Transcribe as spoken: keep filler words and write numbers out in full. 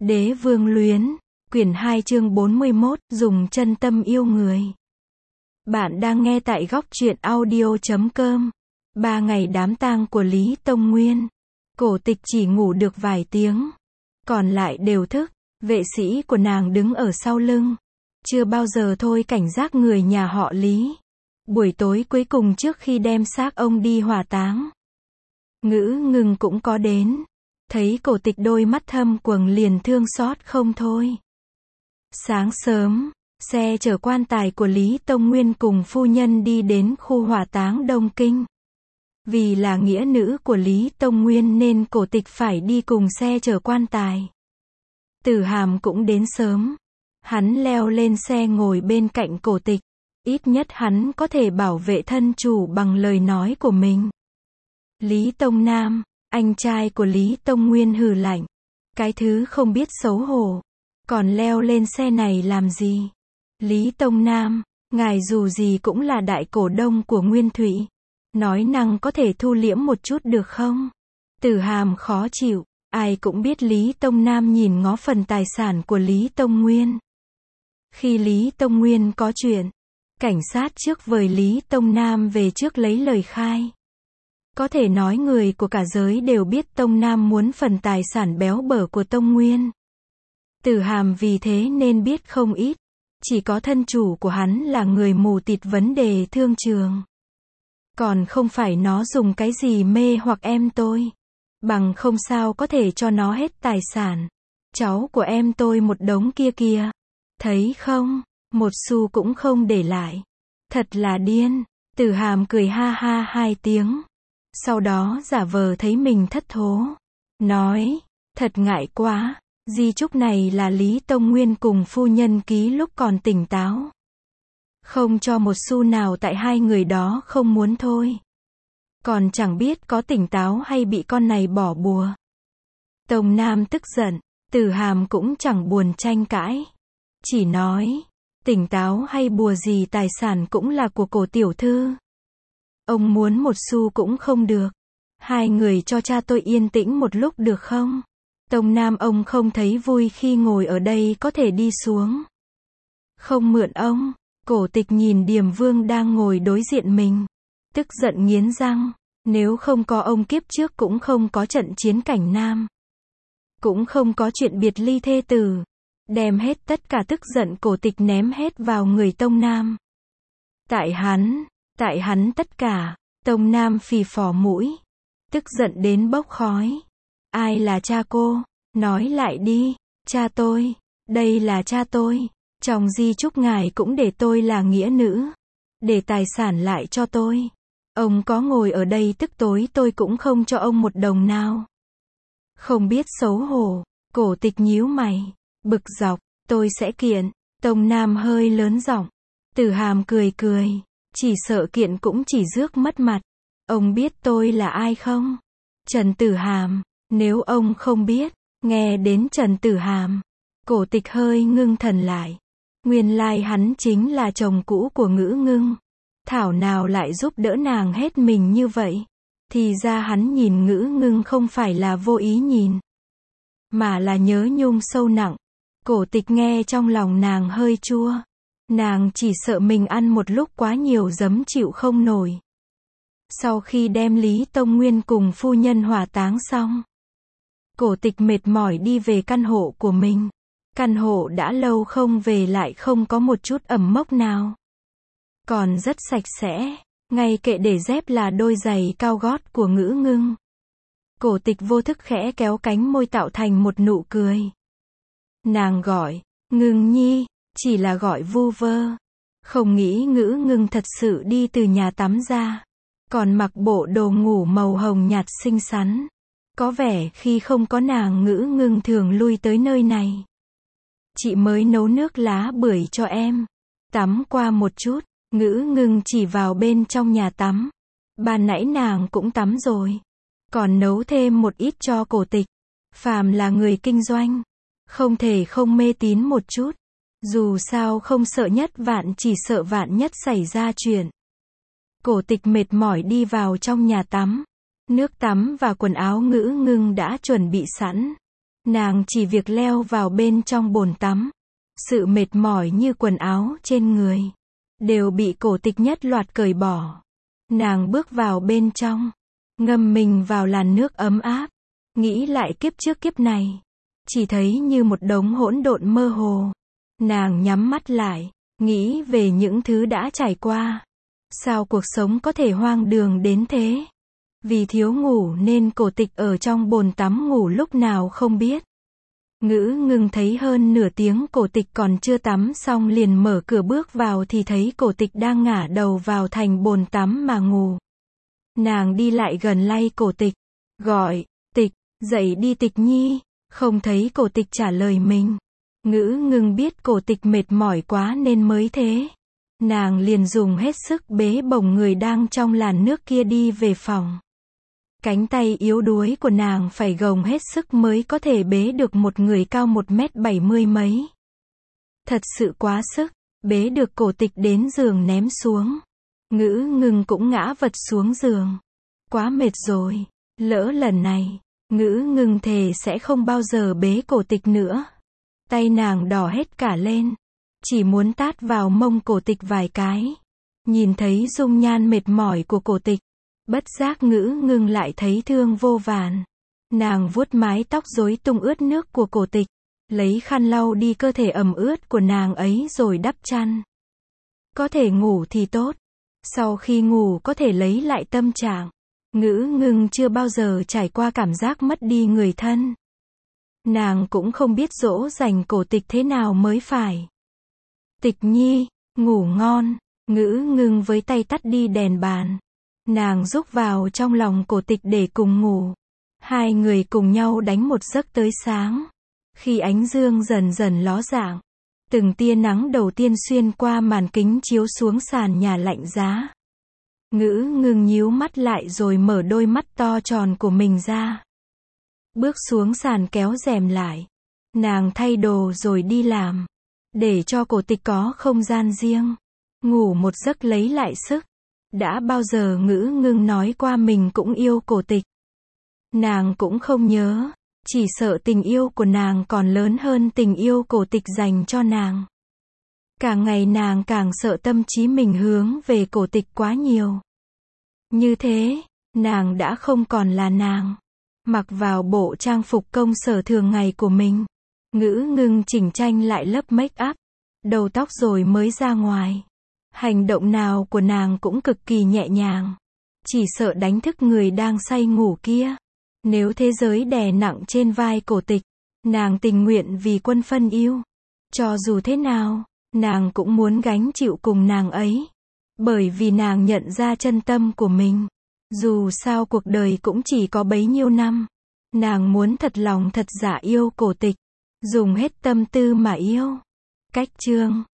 Đế vương luyến, quyển hai chương bốn mươi mốt, dùng chân tâm yêu người. Bạn đang nghe tại góc truyện audio chấm com. Ba ngày đám tang của Lý Tông Nguyên. Cổ Tịch chỉ ngủ được vài tiếng. Còn lại đều thức. Vệ sĩ của nàng đứng ở sau lưng. Chưa bao giờ thôi cảnh giác người nhà họ Lý. Buổi tối cuối cùng trước khi đem xác ông đi hỏa táng, Ngữ Ngưng cũng có đến. Thấy Cổ Tịch đôi mắt thâm quầng liền thương xót không thôi. Sáng sớm, xe chở quan tài của Lý Tông Nguyên cùng phu nhân đi đến khu hỏa táng Đông Kinh. Vì là nghĩa nữ của Lý Tông Nguyên nên Cổ Tịch phải đi cùng xe chở quan tài. Tử Hàm cũng đến sớm. Hắn leo lên xe ngồi bên cạnh Cổ Tịch. Ít nhất hắn có thể bảo vệ thân chủ bằng lời nói của mình. Lý Tông Nam, anh trai của Lý Tông Nguyên hừ lạnh. Cái thứ không biết xấu hổ. Còn leo lên xe này làm gì? Lý Tông Nam, ngài dù gì cũng là đại cổ đông của Nguyên Thụy. Nói năng có thể thu liễm một chút được không? Tử Hàm khó chịu. Ai cũng biết Lý Tông Nam nhìn ngó phần tài sản của Lý Tông Nguyên. Khi Lý Tông Nguyên có chuyện, cảnh sát trước vời Lý Tông Nam về trước lấy lời khai. Có thể nói người của cả giới đều biết Tông Nam muốn phần tài sản béo bở của Tông Nguyên. Tử Hàm vì thế nên biết không ít. Chỉ có thân chủ của hắn là người mù tịt vấn đề thương trường. Còn không phải nó dùng cái gì mê hoặc em tôi. Bằng không sao có thể cho nó hết tài sản. Cháu của em tôi một đống kia kìa. Thấy không? Một xu cũng không để lại. Thật là điên. Tử Hàm cười ha ha hai tiếng. Sau đó giả vờ thấy mình thất thố. Nói, thật ngại quá. Di chúc này là Lý Tông Nguyên cùng phu nhân ký lúc còn tỉnh táo. Không cho một xu nào tại hai người đó không muốn thôi. Còn chẳng biết có tỉnh táo hay bị con này bỏ bùa. Tông Nam tức giận. Tử Hàm cũng chẳng buồn tranh cãi. Chỉ nói, tỉnh táo hay bùa gì tài sản cũng là của cổ tiểu thư. Ông muốn một xu cũng không được. Hai người cho cha tôi yên tĩnh một lúc được không? Tông Nam ông không thấy vui khi ngồi ở đây có thể đi xuống. Không mượn ông. Cổ Tịch nhìn Điềm Vương đang ngồi đối diện mình. Tức giận nghiến răng. Nếu không có ông kiếp trước cũng không có trận chiến cảnh Nam. Cũng không có chuyện biệt ly thê tử. Đem hết tất cả tức giận Cổ Tịch ném hết vào người Tông Nam. Tại hắn, tại hắn tất cả. Tông Nam phì phò mũi. Tức giận đến bốc khói. Ai là cha cô? Nói lại đi. Cha tôi. Đây là cha tôi. Trong di chúc ngài cũng để tôi là nghĩa nữ. Để tài sản lại cho tôi. Ông có ngồi ở đây tức tối tôi cũng không cho ông một đồng nào. Không biết xấu hổ. Cổ Tịch nhíu mày. Bực dọc. Tôi sẽ kiện. Tông Nam hơi lớn giọng. Tử Hàm cười cười. Chỉ sợ kiện cũng chỉ rước mất mặt. Ông biết tôi là ai không? Trần Tử Hàm. Nếu ông không biết. Nghe đến Trần Tử Hàm. Cổ Tịch hơi ngưng thần lại. Nguyên lai hắn chính là chồng cũ của Ngữ Ngưng. Thảo nào lại giúp đỡ nàng hết mình như vậy. Thì ra hắn nhìn Ngữ Ngưng không phải là vô ý nhìn. Mà là nhớ nhung sâu nặng. Cổ Tịch nghe trong lòng nàng hơi chua. Nàng chỉ sợ mình ăn một lúc quá nhiều giấm chịu không nổi. Sau khi đem Lý Tông Nguyên cùng phu nhân hỏa táng xong, Cổ Tịch mệt mỏi đi về căn hộ của mình. Căn hộ đã lâu không về lại không có một chút ẩm mốc nào. Còn rất sạch sẽ. Ngay kệ để dép là đôi giày cao gót của Ngữ Ngưng. Cổ Tịch vô thức khẽ kéo cánh môi tạo thành một nụ cười. Nàng gọi, Ngưng nhi, chỉ là gọi vu vơ. Không nghĩ Ngữ Ngưng thật sự đi từ nhà tắm ra. Còn mặc bộ đồ ngủ màu hồng nhạt xinh xắn. Có vẻ khi không có nàng Ngữ Ngưng thường lui tới nơi này. Chị mới nấu nước lá bưởi cho em. Tắm qua một chút. Ngữ Ngưng chỉ vào bên trong nhà tắm. Ban nãy nàng cũng tắm rồi. Còn nấu thêm một ít cho Cổ Tịch. Phàm là người kinh doanh. Không thể không mê tín một chút. Dù sao không sợ nhất vạn chỉ sợ vạn nhất xảy ra chuyện. Cổ Tịch mệt mỏi đi vào trong nhà tắm. Nước tắm và quần áo Ngữ Ngưng đã chuẩn bị sẵn. Nàng chỉ việc leo vào bên trong bồn tắm. Sự mệt mỏi như quần áo trên người đều bị Cổ Tịch nhất loạt cởi bỏ. Nàng bước vào bên trong, ngâm mình vào làn nước ấm áp, nghĩ lại kiếp trước kiếp này, chỉ thấy như một đống hỗn độn mơ hồ. Nàng nhắm mắt lại, nghĩ về những thứ đã trải qua. Sao cuộc sống có thể hoang đường đến thế? Vì thiếu ngủ nên Cổ Tịch ở trong bồn tắm ngủ lúc nào không biết. Ngữ Ngưng thấy hơn nửa tiếng Cổ Tịch còn chưa tắm xong liền mở cửa bước vào thì thấy Cổ Tịch đang ngả đầu vào thành bồn tắm mà ngủ. Nàng đi lại gần lay Cổ Tịch, gọi, Tịch, dậy đi Tịch nhi, không thấy Cổ Tịch trả lời mình. Ngữ Ngưng biết Cổ Tịch mệt mỏi quá nên mới thế. Nàng liền dùng hết sức bế bổng người đang trong làn nước kia đi về phòng. Cánh tay yếu đuối của nàng phải gồng hết sức mới có thể bế được một người cao một mét bảy mươi mấy. Thật sự quá sức, bế được Cổ Tịch đến giường ném xuống. Ngữ Ngưng cũng ngã vật xuống giường. Quá mệt rồi, lỡ lần này, Ngữ Ngưng thề sẽ không bao giờ bế Cổ Tịch nữa. Tay nàng đỏ hết cả lên, chỉ muốn tát vào mông Cổ Tịch vài cái. Nhìn thấy dung nhan mệt mỏi của Cổ Tịch, bất giác Ngữ Ngưng lại thấy thương vô vàn. Nàng vuốt mái tóc rối tung ướt nước của Cổ Tịch, lấy khăn lau đi cơ thể ẩm ướt của nàng ấy rồi đắp chăn. Có thể ngủ thì tốt. Sau khi ngủ có thể lấy lại tâm trạng. Ngữ Ngưng chưa bao giờ trải qua cảm giác mất đi người thân. Nàng cũng không biết dỗ dành Cổ Tịch thế nào mới phải. Tịch nhi, ngủ ngon. Ngữ Ngưng với tay tắt đi đèn bàn. Nàng rúc vào trong lòng Cổ Tịch để cùng ngủ. Hai người cùng nhau đánh một giấc tới sáng. Khi ánh dương dần dần ló dạng, từng tia nắng đầu tiên xuyên qua màn kính chiếu xuống sàn nhà lạnh giá. Ngữ Ngưng nhíu mắt lại rồi mở đôi mắt to tròn của mình ra. Bước xuống sàn kéo rèm lại. Nàng thay đồ rồi đi làm. Để cho Cổ Tịch có không gian riêng. Ngủ một giấc lấy lại sức. Đã bao giờ Ngữ Ngưng nói qua mình cũng yêu Cổ Tịch. Nàng cũng không nhớ. Chỉ sợ tình yêu của nàng còn lớn hơn tình yêu Cổ Tịch dành cho nàng. Càng ngày nàng càng sợ tâm trí mình hướng về Cổ Tịch quá nhiều. Như thế, nàng đã không còn là nàng. Mặc vào bộ trang phục công sở thường ngày của mình. Ngữ Ngưng chỉnh trang lại lớp make up, đầu tóc rồi mới ra ngoài. Hành động nào của nàng cũng cực kỳ nhẹ nhàng. Chỉ sợ đánh thức người đang say ngủ kia. Nếu thế giới đè nặng trên vai Cổ Tịch, nàng tình nguyện vì quân phân yêu. Cho dù thế nào, nàng cũng muốn gánh chịu cùng nàng ấy. Bởi vì nàng nhận ra chân tâm của mình. Dù sao cuộc đời cũng chỉ có bấy nhiêu năm. Nàng muốn thật lòng thật dạ yêu Cổ Tịch. Dùng hết tâm tư mà yêu. Cách chương